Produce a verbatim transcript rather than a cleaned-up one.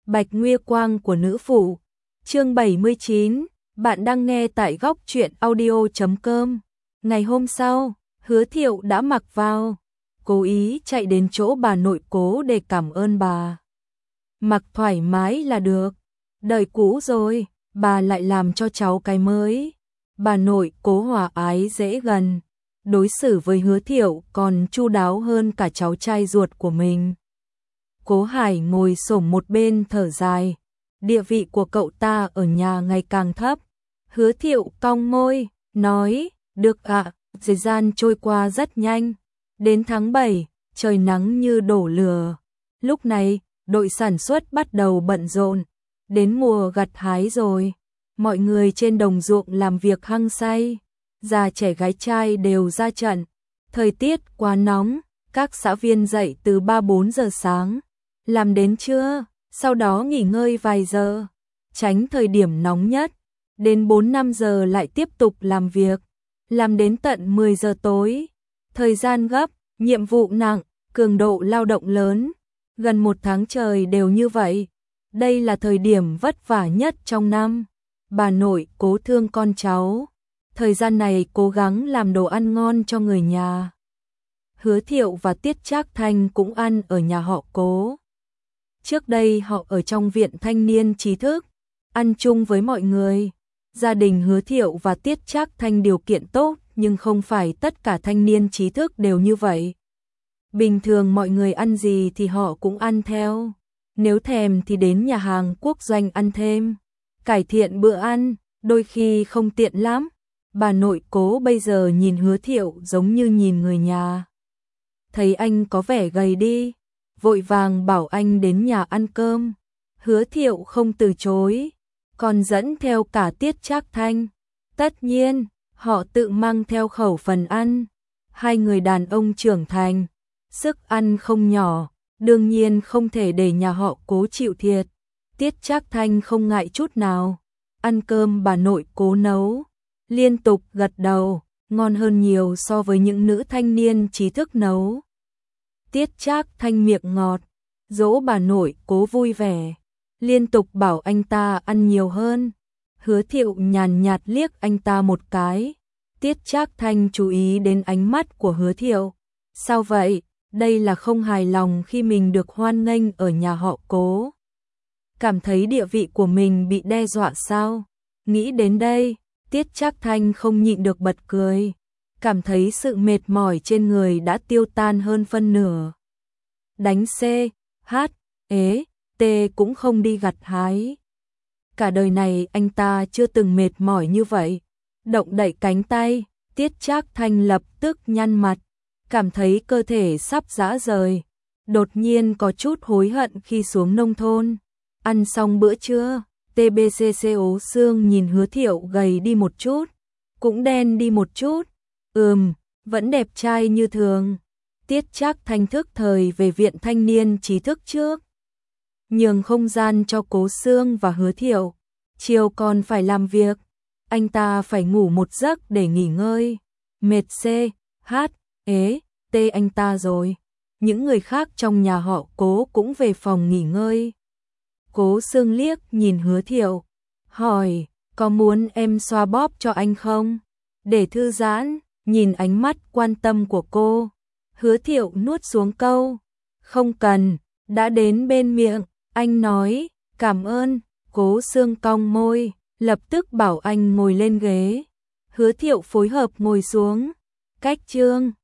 Bạch Nguy Quang của nữ phụ. Chương bảy mươi chín, bạn đang nghe tại góc truyện audio chấm com. Ngày hôm sau, Hứa Thiệu đã mặc vào, cố ý chạy đến chỗ bà nội Cố để cảm ơn bà. Mặc thoải mái là được, đời cũ rồi, bà lại làm cho cháu cái mới. Bà nội Cố hòa ái dễ gần, đối xử với Hứa Thiệu còn chu đáo hơn cả cháu trai ruột của mình. Cố Hải ngồi xổm một bên thở dài, địa vị của cậu ta ở nhà ngày càng thấp. Hứa Thiệu cong môi, nói, được ạ, thời gian trôi qua rất nhanh. Đến tháng bảy, trời nắng như đổ lửa. Lúc này, đội sản xuất bắt đầu bận rộn. Đến mùa gặt hái rồi, mọi người trên đồng ruộng làm việc hăng say. Già trẻ gái trai đều ra trận. Thời tiết quá nóng, các xã viên dậy từ ba bốn giờ sáng, làm đến trưa, sau đó nghỉ ngơi vài giờ, tránh thời điểm nóng nhất. Đến bốn năm giờ lại tiếp tục làm việc, làm đến tận mười giờ tối. Thời gian gấp, nhiệm vụ nặng, cường độ lao động lớn, gần một tháng trời đều như vậy. Đây là thời điểm vất vả nhất trong năm. Bà nội Cố thương con cháu, thời gian này cố gắng làm đồ ăn ngon cho người nhà. Hứa Thiệu và Tiết Trác Thanh cũng ăn ở nhà họ Cố. Trước đây họ ở trong viện thanh niên trí thức, ăn chung với mọi người. Gia đình Hứa Thiệu và Tiết Trác Thanh điều kiện tốt, nhưng không phải tất cả thanh niên trí thức đều như vậy. Bình thường mọi người ăn gì thì họ cũng ăn theo. Nếu thèm thì đến nhà hàng quốc doanh ăn thêm, cải thiện bữa ăn, đôi khi không tiện lắm. Bà nội Cố bây giờ nhìn Hứa Thiệu giống như nhìn người nhà. Thấy anh có vẻ gầy đi, vội vàng bảo anh đến nhà ăn cơm. Hứa Thiệu không từ chối, còn dẫn theo cả Tiết Trác Thanh. Tất nhiên, họ tự mang theo khẩu phần ăn. Hai người đàn ông trưởng thành, sức ăn không nhỏ, đương nhiên không thể để nhà họ Cố chịu thiệt. Tiết Trác Thanh không ngại chút nào, ăn cơm bà nội Cố nấu, liên tục gật đầu, ngon hơn nhiều so với những nữ thanh niên trí thức nấu. Tiết Trác Thanh miệng ngọt, dỗ bà nội Cố vui vẻ, liên tục bảo anh ta ăn nhiều hơn. Hứa Thiệu nhàn nhạt liếc anh ta một cái. Tiết Trác Thanh chú ý đến ánh mắt của Hứa Thiệu. Sao vậy? Đây là không hài lòng khi mình được hoan nghênh ở nhà họ Cố. Cảm thấy địa vị của mình bị đe dọa sao? Nghĩ đến đây, Tiết Trác Thanh không nhịn được bật cười. Cảm thấy sự mệt mỏi trên người đã tiêu tan hơn phân nửa. Đánh C, H, ế, T cũng không đi gặt hái. Cả đời này anh ta chưa từng mệt mỏi như vậy. Động đậy cánh tay, Tiết Trác Thanh lập tức nhăn mặt, cảm thấy cơ thể sắp rã rời. Đột nhiên có chút hối hận khi xuống nông thôn. Ăn xong bữa trưa, tê bê xê xê ố xương nhìn Hứa Thiệu gầy đi một chút, cũng đen đi một chút. Ừm, vẫn đẹp trai như thường. Tiết Trác Thanh thức thời về viện thanh niên trí thức trước, nhường không gian cho Cố Xương và Hứa Thiệu. Chiều còn phải làm việc, anh ta phải ngủ một giấc để nghỉ ngơi. Mệt C, H, ế, T anh ta rồi. Những người khác trong nhà họ Cố cũng về phòng nghỉ ngơi. Cố Xương liếc nhìn Hứa Thiệu, hỏi, có muốn em xoa bóp cho anh không? Để thư giãn. Nhìn ánh mắt quan tâm của cô, Hứa Thiệu nuốt xuống câu, không cần. Đã đến bên miệng, anh nói, cảm ơn. Cố Xương cong môi, lập tức bảo anh ngồi lên ghế. Hứa Thiệu phối hợp ngồi xuống, cách chương.